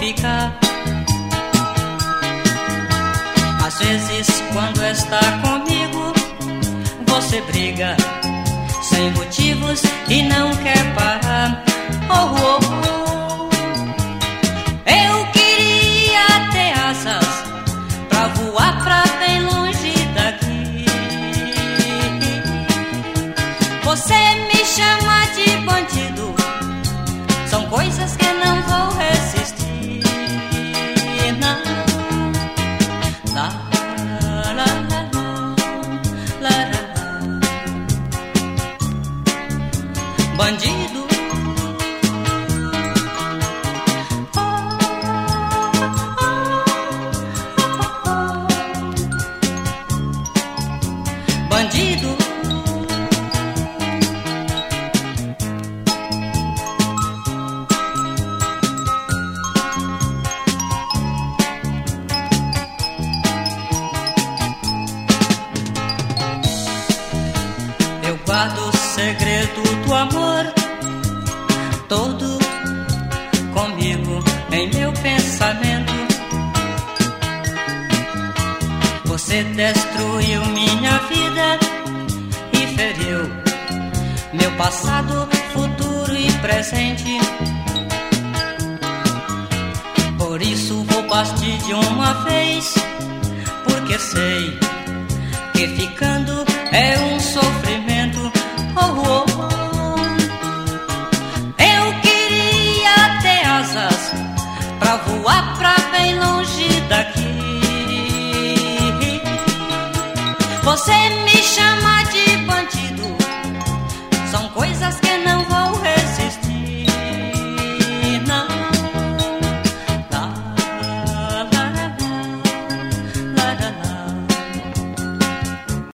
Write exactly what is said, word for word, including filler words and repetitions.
ficar. Às vezes quando está comigo, você briga sem motivos e não quer parar. Oh, oh, oh. Eu queria ter asas pra voar pra bem longe daqui. Você me chama de bandido, são coisas que não vou resistir. Não. La, la, la, la, la, la. Bandido. Bandido. Eu guardo o segredo do amor todo comigo em meu pensamento. Você destruiu minha vida e feriu meu passado, futuro e presente. Por isso vou partir de uma vez, porque sei que ficando é um sofrimento. Oh, oh, oh. Eu queria ter asas pra voar pra bem longe daqui. Você